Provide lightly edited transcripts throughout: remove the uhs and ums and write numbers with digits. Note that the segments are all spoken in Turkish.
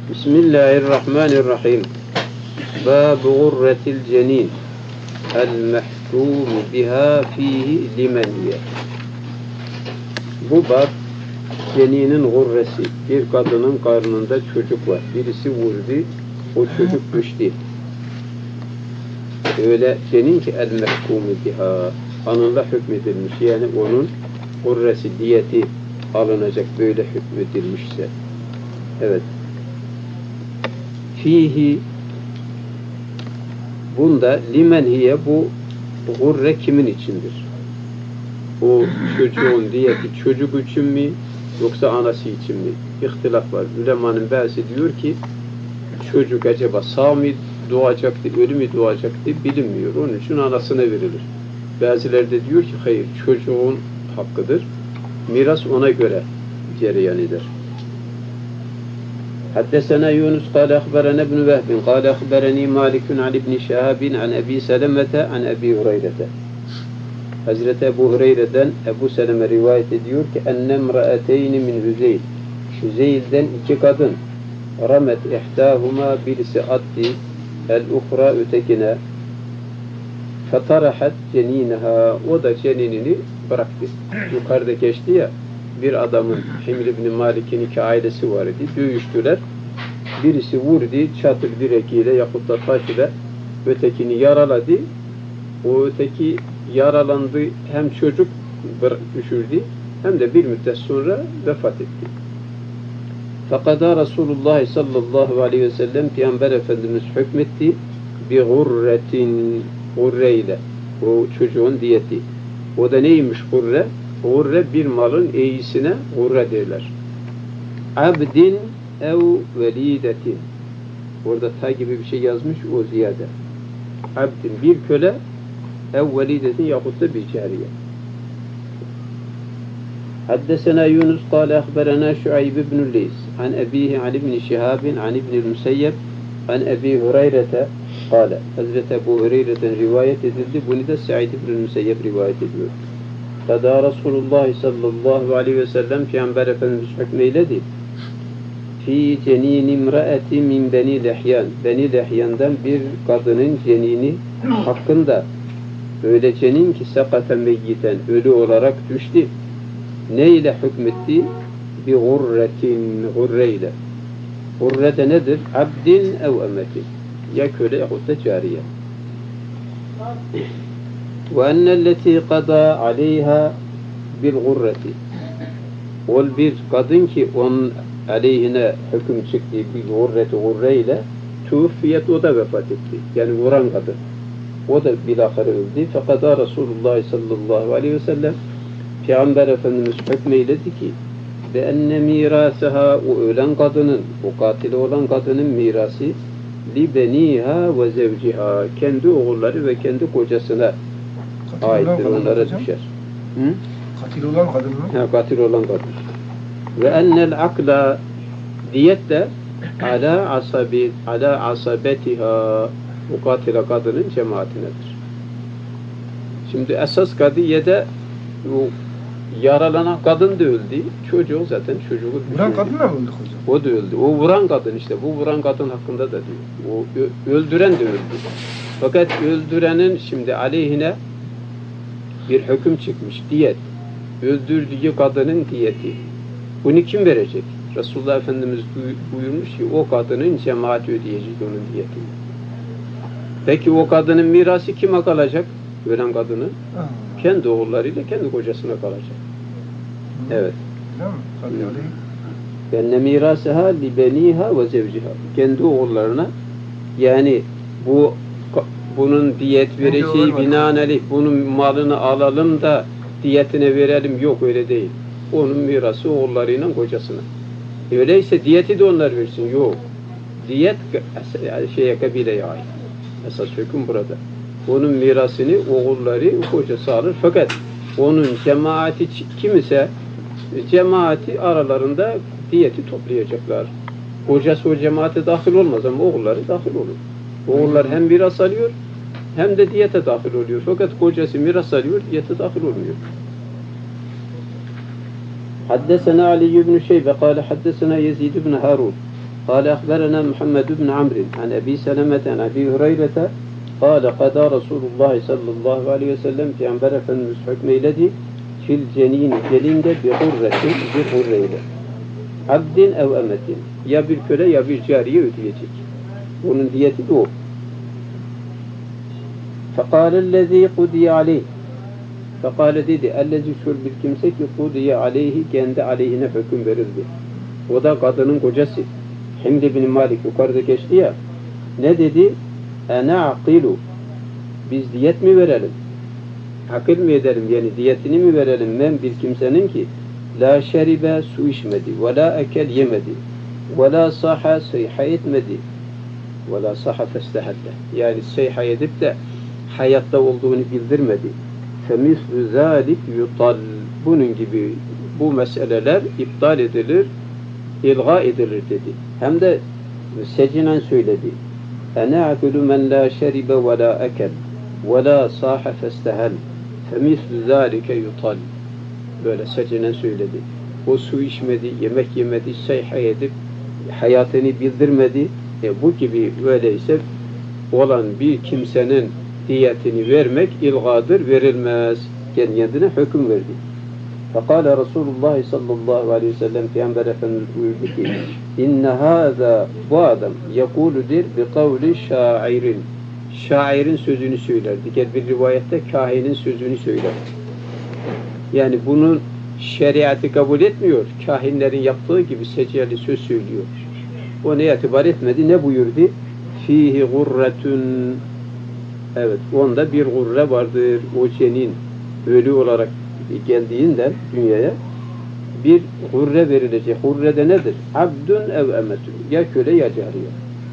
Bismillahirrahmanirrahim. Bâb-ı gurretil cenin el-mehkûm biha fihi limeniye. Bu bab ceninin gurresi. Bir kadının karnında çocuk var. Birisi vurdu, o çocuk düştü. Öyle cenin ki el-mehkûm biha, anında hükmedilmiş. Yani onun gurresi, diyeti alınacak, böyle hükmedilmişse. Evet. Fihi, bunda limenhiye, bu gurre kimin içindir? O çocuğun diyeti çocuk için mi yoksa anası için mi? İhtilaf var. Ulemanın bazısı diyor ki çocuk acaba sağ mı doğacaktı, ölü mü doğacaktı bilinmiyor. Onun için anasına verilir. Bazıları da diyor ki hayır, çocuğun hakkıdır. Miras ona göre cereyan eder. حدثنا يونس قال أخبرنا ابن وهب قال أخبرني مالك عن ابن شهاب عن أبي سلمة عن أبي هريرة. Hazreti Ebu Hureyre'den Ebu Seleme rivayet ediyor ki ennem ra'ateyni min Hüzeyl. Hüzeyl'den iki kadın ramet ihtâhuma, birisi attı el-ukhra ötekine fetarahat ceninaha, o da ceninini bıraktı. Yukarıda geçti ya, bir adamın Himr ibn Malik'in iki ailesi var idi. Dövüştüler. Birisi vurdu çatır direkiyle yahut da taş ile, ötekini yaraladı. O öteki yaralandı, hem çocuk düşürdü hem de bir müddet sonra vefat etti. Fakada Resulullah sallallahu aleyhi ve sellem, Peygamber Efendimiz hükmetti bi gurretin, gurreyle, o çocuğun diyeti. O da neymiş gurre? Gurre bir malın eğisine gurre derler. Abdin ev velidetin. Orada ta gibi bir şey yazmış, o ziyade. Abdin bir köle, ev velidetin yahut da bir cariye. Haddesena Yunus kâle ahberena Şuayb ibn Leys an ebihi an ibn Şihabin an ibn Müseyyeb an Ebi Hureyre'te kâle. Hazreti Ebu Hureyre'den rivayet edildi. Bunu da Sa'id ibn Müseyyeb rivayet ediyor. Kada Resulullah sallallahu aleyhi ve sellem Peygamber Efendimiz hükmeyledi. Fi cenin imraeti min beni lehyan. Beni lehyandan bir kadının cenini hakkında, öyle cenin ki sekate meyyiten, ölü olarak düştü. Ne ile hükmetti? Bi gurretin, gurreyle. Gurre de nedir? Abdin ev emetin. Ya köle yahut da cariye. Ve ennelleti qada aleyha bil gurreti. Ol bir kadın ki onun aleyhine hüküm çıktı bir gurreti, gurreyle tuğfiyet, o da vefat etti. Yani vuran kadın. O da bilahare öldü. Fakat Resulullah sallallahu aleyhi ve sellem Peygamber Efendimiz hükmeyledi ki ve enne mirasaha, o ölen kadının, o katili olan kadının mirası li beniha ve zevciha, kendi oğulları ve kendi kocasına aittir, onlara düşer. Katil olan kadın mı? Ha, katil olan kadın. Ve ennel akla, diyet de ala asabetiha, o katile kadının cemaatinedir. Şimdi esas kadiyede o yaralanan kadın da öldü. Çocuğu zaten çocuğu vuran kadın da mı öldü hocam? O da öldü. O vuran kadın işte. Bu vuran kadın hakkında da diyor. O öldüren de öldü. Fakat öldürenin şimdi aleyhine bir hüküm çıkmış. Diyet. Öldürdüğü kadının diyeti. Bunu kim verecek? Resulullah Efendimiz buyurmuş ki o kadının cemaati ödeyecek onun diyetini. Peki o kadının mirası kime kalacak? Ölen kadının. Kendi oğullarıyla kendi kocasına kalacak. Evet. Benne mirasıha li beniha ve zevciha. Kendi oğullarına, yani bunun diyet vereceği binaenaleyh bunun malını alalım da diyetine verelim, yok öyle değil. Onun mirası oğullarıyla kocasına. Öyleyse diyeti de onlar versin. Yok. Diyet kabileye ait. Esas hüküm burada. Onun mirasını oğulları, kocası alır. Fakat onun cemaati kim ise cemaati aralarında diyeti toplayacaklar. Kocası o cemaate dahil olmaz ama oğulları dahil olur. Oğullar hem miras alıyor hem de diyete dahil oluyor. Fakat kocası miras alıyor, diyete dahil olmuyor. حدثنا علي بن شيبة قال حدثنا يزيد بن هارون قال أخبرنا محمد بن عمرو عن أبي سلمة عن أبي هريرة قال قضى رسول الله صلى الله عليه وسلم في Peygamber Efendimiz hükmeyledi fil cenin celinde bir hurreyle abdin ev emetin ya bir köle ya bir cariye ödeyecek. Bunun diyeti de o. فَقَالَ الَّذ۪ي قُدِيَ عَلَيْهِ Fekale dedi, ellezi şur bir kimse ki kudiye aleyhi kendi aleyhine hüküm verildi. O da kadının kocası. Himd bin Malik yukarıda geçti ya. Ne dedi? Ene aqilu. Biz diyet mi verelim? Akıl mı edelim? Yani diyetini mi verelim? Men bir kimsenin ki la şeribe su içmedi. Ve la ekel yemedi. Ve la saha seyha etmedi. Ve la saha festehelle. Yani seyha edip de hayatta olduğunu bildirmedi. فَمِثْلُ ذَٰلِكْ يُطَلْ Bunun gibi bu meseleler iptal edilir, ilga edilir dedi. Hem de secinen söyledi. اَنَا عَقُلُ مَنْ لَا شَرِبَ وَلَا اَكَلْ وَلَا صَاحَ فَاسْتَهَلْ فَمِثْلُ ذَٰلِكَ يُطَلْ Böyle secinen söyledi. O su içmedi, yemek yemedi, seyha edip hayatını bildirmedi. Bu gibi öyleyse olan bir kimsenin diyetini vermek ilgadır, verilmez. Kendine hüküm verdi. Fekale Resulullah sallallahu aleyhi ve sellem Peygamber Efendimiz buyurdu ki inne hâzâ bu adam yekûludir bi kavli şairin. Şairin sözünü söyler. Diğer bir rivayette kahinin sözünü söyler. Yani bunun şeriatı kabul etmiyor. Kahinlerin yaptığı gibi seciyeli söz söylüyor. O ne itibar etmedi. Ne buyurdu? Fihi gurretun Evet, onda bir gurre vardır. O cenin ölü olarak geldiğinden dünyaya bir gurre verilecek. Gurre de nedir? Abdun ev emetun. Ya köle ya cariye.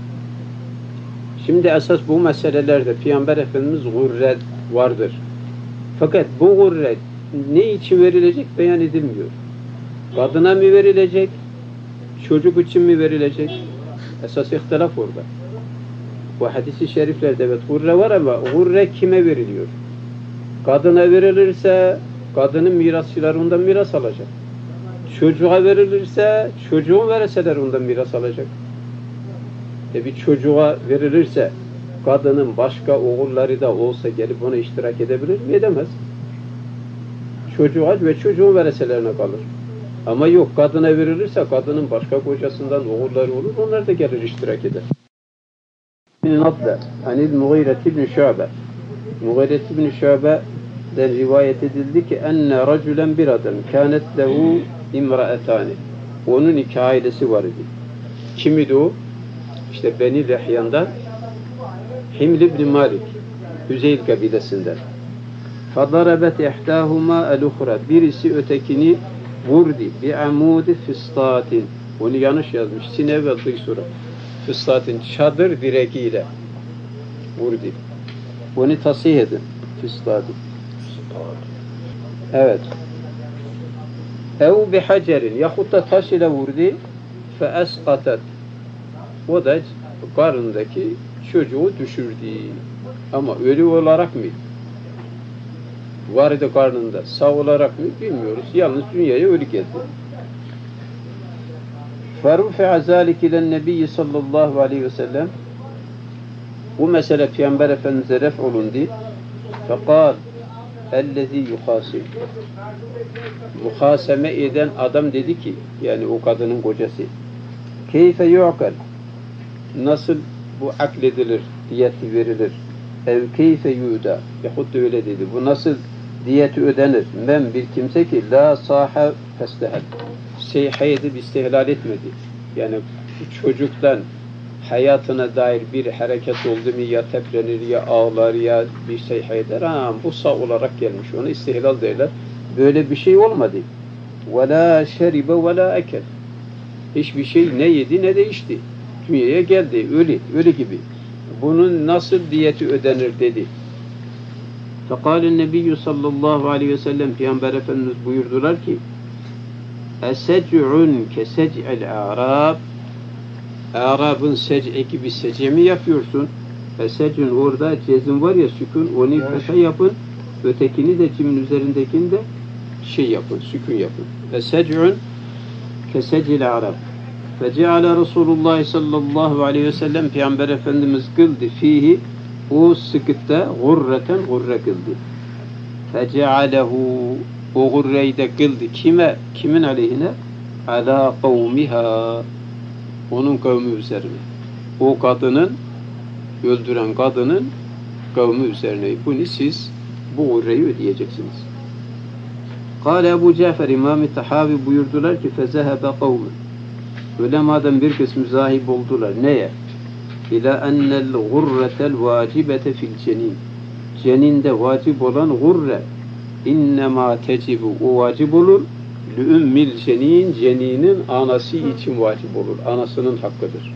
Şimdi esas bu meselelerde Peygamber Efendimiz gurre vardır. Fakat bu gurre ne için verilecek beyan edilmiyor. Kadına mı verilecek? Çocuk için mi verilecek? Esas ihtilaf orada. Bu hadis-i şeriflerde evet gurre var ama gurre kime veriliyor? Kadına verilirse kadının mirasçıları ondan miras alacak. Çocuğa verilirse çocuğun vereseler ondan miras alacak. Bir çocuğa verilirse kadının başka oğulları da olsa gelip ona iştirak edebilir mi? Edemez. Çocuğa ve çocuğun vereselerine kalır. Ama yok kadına verilirse kadının başka kocasından oğulları olur onlar da gelir iştirak eder. Nadle anil Mughire ibn Şu'be Mughire ibn Şu'be'den rivayet edildi ki enne raculen bir adam kânet lehu imraetani onun iki ailesi var idi. Kim idi o? İşte Beni Lehyan'dan Himl ibn Malik Hüzeyl kabilesinden. Fadarabet ihtâhuma el-ukhra birisi ötekini vurdu bi amudi fistatin onu yanlış yazmış. Sinev ve dıysura Füstatın çadır direğiyle vurdu. Onu tasih edin. Füstatın. Evet. Ev bihacerin yahut da taş ile vurdu fe esqatat. O da karnındaki çocuğu düşürdü. Ama ölü olarak mı? Vardı karnında. Sağ olarak mı? Bilmiyoruz. Yalnız dünyaya ölü geldi. فَرُفِعَ ذَٰلِكِ اِلَى النَّبِيِّ sallallahu aleyhi ve sellem bu mesele Peygamber Efendimiz'e ref olundu. فَقَالْ اَلَّذ۪ي يُخَاسِمْ muhaseme eden adam dedi ki yani o kadının kocası keyfe yu'kal nasıl bu akledilir, diyeti verilir ev keyfe yu'da yahut da öyle dedi. Bu nasıl diyeti ödenir? Men bir kimse ki la saha festehel seyha edip istihlal etmedi. Yani çocuktan hayatına dair bir hareket oldu mu ya teplenir ya ağlar ya bir seyha eder. Bu sağ olarak gelmiş. Onu istihlal derler. Böyle bir şey olmadı. وَلَا شَرِبَ وَلَا اَكَلْ hiçbir şey ne yedi ne de içti. Dünyaya geldi. Ölü gibi. Bunun nasıl diyeti ödenir dedi. فَقَالَ النَّبِيُّ sallallahu aleyhi ve sellem Peygamber Efendimiz buyurdular ki اَسَجْعٌ كَسَجْعِ الْاَعْرَابِ Arap'ın sec'i gibi sec'i mi yapıyorsun? Esec'ün orada cezim var ya sükun onu fetha yapın. Ötekini de cimin üzerindekini de şey yapın, sükun yapın. Esec'ün kesec'il Arap. Feceale Resulullah sallallahu aleyhi ve sellem Peygamber Efendimiz kıldı fihi o sıkıtta gurreten gurre kıldı. Fecealehu o gurreyi de kıldı. Kime? Kimin aleyhine? Ala kavmiha onun kavmi üzerine. O kadının öldüren kadının kavmi üzerine. Bunu siz bu gurreyi ödeyeceksiniz. Kâle Ebu Cafer İmam-ı Tahavi buyurdular ki fezehebe kavmi. Ulemadan bir kısmı zahib oldular. Neye? İlâ ennel gurretel vacibete fil cenin. Ceninde vacip olan gurre innemâ tecibu o vacip olur. Lü'ümmil cenin ceninin anası için vacip olur. Anasının hakkıdır.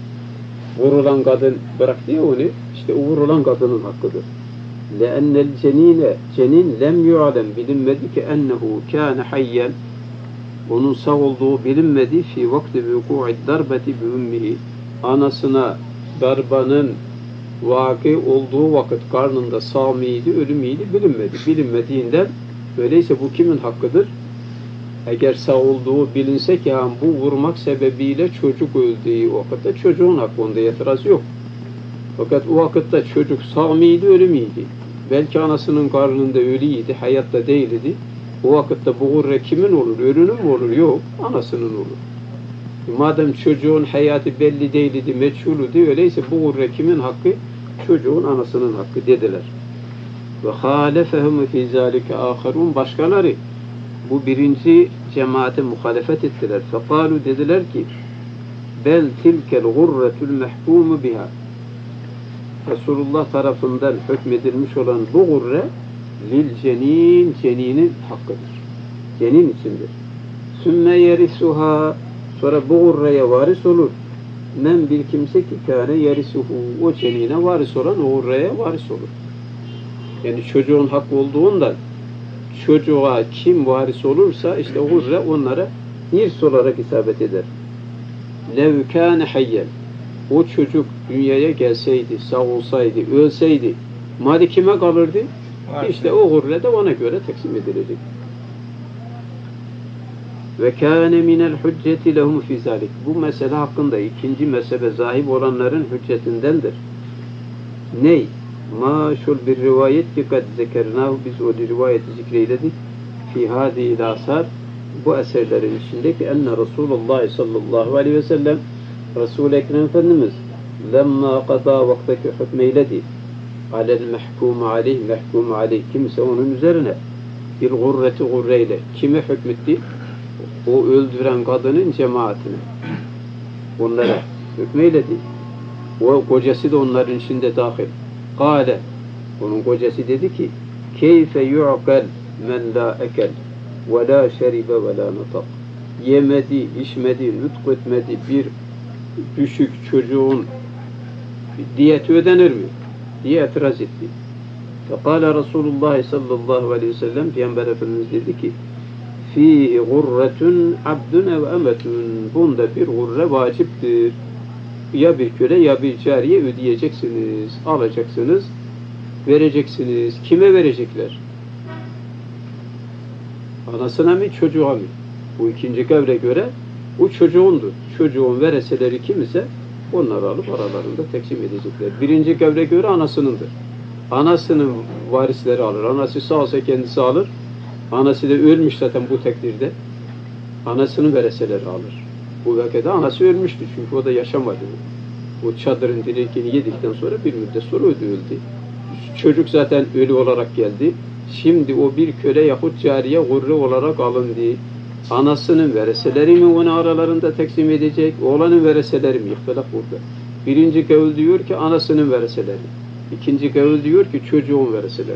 Vurulan kadın bıraktı ya onu, işte o vurulan kadının hakkıdır. لَاَنَّ الْجَن۪ينَ cenin lem yu'alem bilinmedi ki ennehu kâne hayyen onun sağ olduğu bilinmedi fi vakti vuku'i darbeti bi ummihi anasına darbanın vaki olduğu vakit karnında sağ mıydı, ölü müydü bilinmedi. Bilinmediğinden öyleyse bu kimin hakkıdır? Eğer sağ olduğu bilinse ki bu vurmak sebebiyle çocuk öldüğü vakitte çocuğun hakkı onda itiraz yok. Fakat o vakitte çocuk sağ mıydı, ölü müydü? Belki anasının karnında ölüydü, hayatta değildi. O vakitte bu gurre kimin olur? Ölünün mü olur? Yok, anasının olur. Madem çocuğun hayatı belli değildi, meçhulüydü, öyleyse bu gurre kimin hakkı? Çocuğun anasının hakkı dediler. Ve halefehum fi zalike aharun başkaları bu birinci cemaate muhalefet ettiler. Fekalu dediler ki bel tilkel gurretul mehkumu biha Resulullah tarafından hükmedilmiş olan bu gurre lil cenin ceninin hakkıdır. Cenin içindir. Sümme yerisuha sonra bu gurreye varis olur. Men bir kimse ki kâne yerisuhu o cenine varis olan o gurreye varis olur. Yani çocuğun hakkı olduğundan çocuğa kim varis olursa işte o gurre onlara irs olarak isabet eder. Lev kâne hayyen o çocuk dünyaya gelseydi, sağ olsaydı, ölseydi mali kime kalırdı? İşte o gurre de ona göre taksim edilecek. Ve kâne minel hücceti lehum fî zâlik. Bu mesele hakkında ikinci mezhebe zahib olanların hüccetindendir. Ney? Maşul bir rivayet ki kad zekernâhu biz o rivayeti zikreyledik. Fî hâdî asar bu eserlerin içindeki enne Resulullah sallallahu aleyhi ve sellem Resul-i Ekrem Efendimiz lemma qada vaktaki hükmeyledi alel mehkumu aleyh mehkumu aleyh kimse onun üzerine bir gurreti gurreyle kime hükmetti? O öldüren kadının cemaatine onlara hükmeyledi. O kocası da onların içinde dahil. Kâle onun kocası dedi ki keyfe yu'kal men la ekel ve la şeribe ve la natak yemedi, içmedi, nutk etmedi bir düşük çocuğun diyeti ödenir mi? diye itiraz etti. Fekâle Resulullah sallallahu aleyhi ve sellem Peygamber Efendimiz dedi ki fîhi gurretun abdun ev emetun bunda bir gurre vaciptir. Ya bir köle ya bir cariye ödeyeceksiniz, alacaksınız, vereceksiniz. Kime verecekler? Anasına mı, çocuğa mı? Bu ikinci kavle göre o çocuğundur. Çocuğun vereseleri kim ise onları alıp aralarında teksim edecekler. Birinci kavle göre anasınındır. Anasının varisleri alır. Anası sağsa kendisi alır. Anası da ölmüş zaten bu takdirde. Anasının vereseleri alır. Bu vakede anası ölmüştü çünkü o da yaşamadı. O çadırın direkini yedikten sonra bir müddet sonra öldü. Çocuk zaten ölü olarak geldi. Şimdi o bir köle yahut cariye gurre olarak alındı. Anasının vereseleri mi onu aralarında teksim edecek? Oğlanın vereseleri mi? İhtilaf burada. Birinci kavul diyor ki anasının vereseleri. İkinci kavul diyor ki çocuğun vereseleri.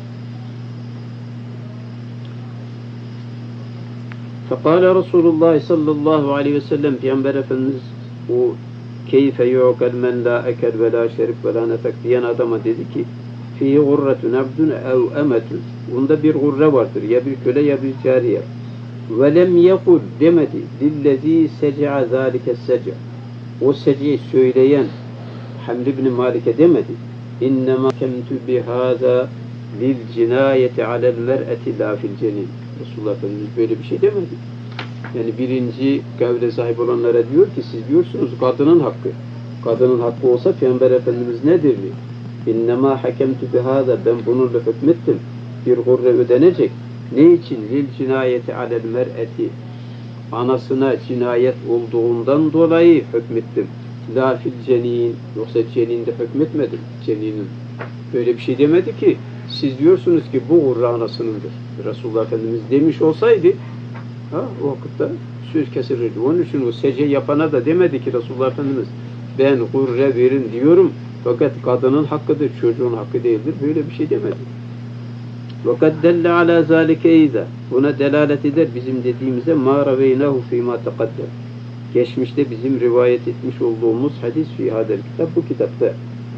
Fekâle Resulullah sallallahu aleyhi ve sellem Peygamber Efendimiz o keyfe yu'kal men la ekel ve la şerif ve la nefek diyen adama dedi ki fî gurretun abdun ev emetun bunda bir gurre vardır. Ya bir köle ya bir cariye. Ve lem yekul demedi lillezî seca zâlike seca o seciyi söyleyen Hamd ibn Malik'e demedi. İnnemâ kemtü bihâzâ lil cinâyeti alel mer'eti lâ fil cenin. Resulullah Efendimiz böyle bir şey demedi. Yani birinci kavle sahip olanlara diyor ki siz diyorsunuz kadının hakkı. Kadının hakkı olsa Peygamber Efendimiz ne derdi? İnnemâ hakemtü bihâda, ben bununla hükmettim. Bir gurre ödenecek. Ne için? Lil cinayeti alel mer'eti. Anasına cinayet olduğundan dolayı hükmettim. La fil cenin. Yoksa ceninde hükmetmedim. Ceninin. Böyle bir şey demedi ki. Siz diyorsunuz ki bu gurre anasınındır. Resulullah Efendimiz demiş olsaydı o vakitte söz kesilirdi. Onun için o sece yapana da demedi ki Resulullah Efendimiz ben gurre verin diyorum fakat kadının hakkıdır, çocuğun hakkı değildir. Böyle bir şey demedi. وَقَدْ دَلَّ عَلَى ذَٰلِكَ اِذَا, buna delalet eder bizim dediğimize مَا رَوَيْنَهُ فِي مَا تَقَدَّمْ, geçmişte bizim rivayet etmiş olduğumuz hadis fi hadel kitap, bu kitapta.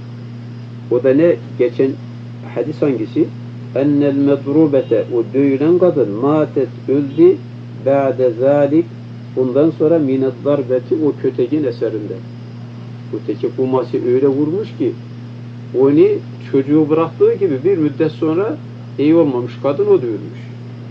O da ne? Geçen hadis hangisi? اَنَّ الْمَضْرُوبَةَ, o dövülen kadın مَاتَتْ, öldü, بَعْدَ ذَٰلِكَ, bundan sonra مِنَ الضَّرْبَةِ, o kötekin eserinde. Öteki kuması öyle vurmuş ki onu çocuğu bıraktığı gibi bir müddet sonra iyi olmamış kadın o dövülmüş.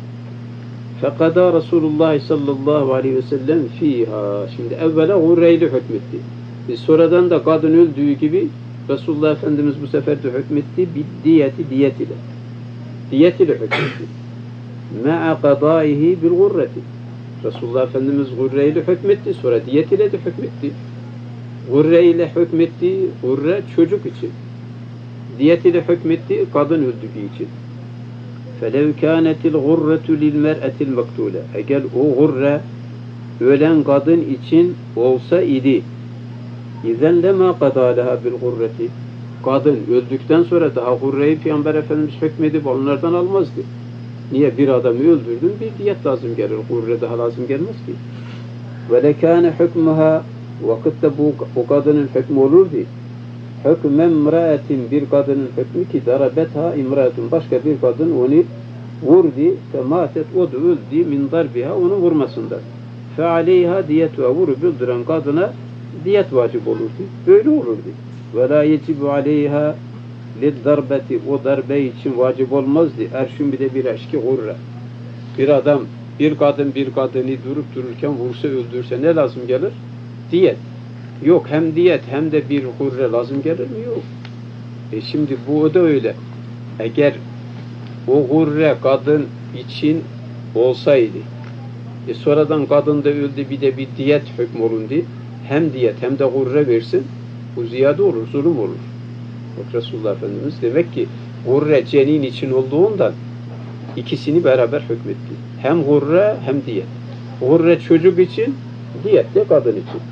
Fekada Resulullah sallallahu aleyhi ve sellem fiha. Şimdi evvela gurreyle hükmetti. Sonradan da kadın öldüğü gibi Resulullah Efendimiz bu sefer de hükmetti. Diyet ile. Diyet ile hükmetti. Ma'a kadaihi bil gurreti. Resulullah Efendimiz gurreyle hükmetti. Sonra diyet ile de hükmetti. Gurre ile hükmetti, gurre çocuk için. Diyet ile hükmetti, kadın öldüğü için. فَلَوْ كَانَتِ الْغُرَّةُ لِلْمَرْأَةِ الْمَقْتُولَةِ, eğer o gurre ölen kadın için olsa idi. اِذَنْ لَمَا قَدَى لَهَا بِالْغُرَّةِ, kadın öldükten sonra daha gurreyi Peygamber Efendimiz hükmedip onlardan almazdı. Niye? Bir adamı öldürdün, bir diyet lazım gelir. Gurre daha lazım gelmez ki. وَلَكَانَ حُكْمُهَا, vakitte bu kadının hükmü olurdu. Hükmen imraatin, bir kadının hükmü ki darabetha imraatun, başka bir kadın onu vurdu, fematet, o da öldü, min darbiha, onu vurmasından. Fe aleyha diyetuha, vurup öldüren kadına diyet vacip olurdu. Böyle olurdu. Ve la yecibu aleyha lid darbeti, o darbe için vacip olmazdı. Erşün bir de bir eşki gurre. Bir adam, bir kadın bir kadını durup dururken vursa öldürse ne lazım gelir? Diyet. Yok, hem diyet hem de bir gurre lazım gelir mi? Yok. Şimdi bu da öyle. Eğer o gurre kadın için olsaydı, sonradan kadın da öldü, bir de bir diyet hükmü olundu, hem diyet hem de gurre versin, bu ziyade olur, zulüm olur. Bak Resulullah Efendimiz demek ki gurre cenin için olduğundan ikisini beraber hükmetti. Hem gurre hem diyet. Gurre çocuk için, diyet de kadın için.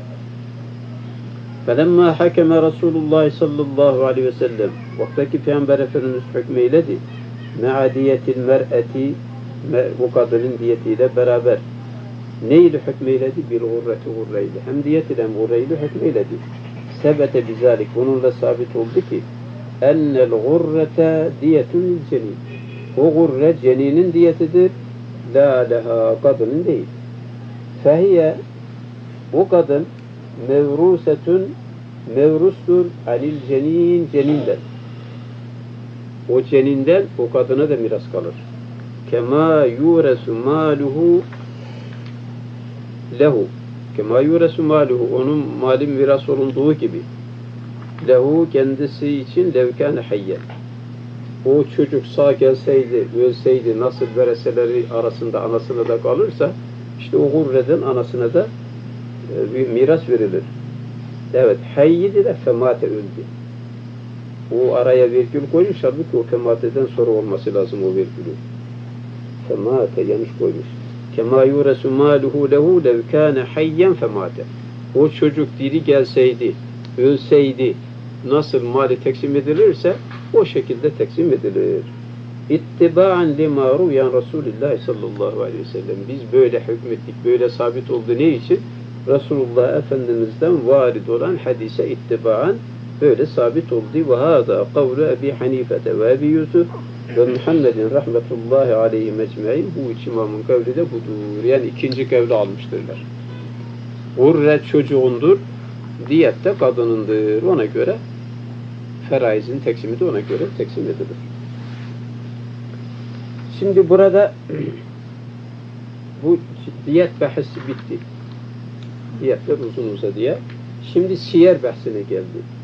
فَلَمَّا حَكَمَ رَسُولُ اللّٰهِ sallallahu aleyhi ve sellem, vaktaki Peygamber Efendimiz hükmeyledi. مَعَ دِيَةِ الْمَرْأَةِ, bu kadının diyetiyle beraber. Neyle hükmeyledi? Bir gurreti gurreyle. Hem diyet ile hem gurreyle hükmeyledi. Sebete bizalik, bununla sabit oldu ki ennel gurrete diyetun lil cenin. O gurre ceninin diyetidir. La leha, kadının değil. Fehiye, o kadın mevrusetun, mevrustur alil cenin, ceninden. O ceninden o kadına da miras kalır. Kema yuresu maluhu lehu. Kema yuresu maluhu, onun mali miras olunduğu gibi. Lehu, kendisi için levkâne hayyen. O çocuk sağ gelseydi, ölseydi, nasıl vereseleri arasında anasına da kalırsa, işte o gurreden anasına da bir miras verilir. Evet, hayyidi de femate öldü. O araya virgül koymuş, halbuki o femateden sonra olması lazım o virgülü. Femate yanlış koymuş. Kema yuresu maluhu lehu lev kâne hayyen femate. O çocuk diri gelseydi, ölseydi, nasıl mali teksim edilirse o şekilde teksim edilir. İttiba'an lima ruyan Resulullah sallallahu aleyhi ve sellem. Biz böyle hükmettik, böyle sabit oldu. Ne için? Resulullah Efendimiz'den varid olan hadise ittiba'an böyle sabit oldu. Ve hâzâ kavlu Ebi Hanifete ve Ebi Yusuf ve Muhammedin rahmetullahi aleyhi mecmain. Bu üç imamın kavli de budur. Yani ikinci kavli almıştırlar. Gurre çocuğundur, diyet de kadınındır. Ona göre feraizin teksimi de ona göre teksim edilir. Şimdi burada Bu diyet bahsi bitti. Diyetler uzun uzadıya. Şimdi siyer bahsine geldi.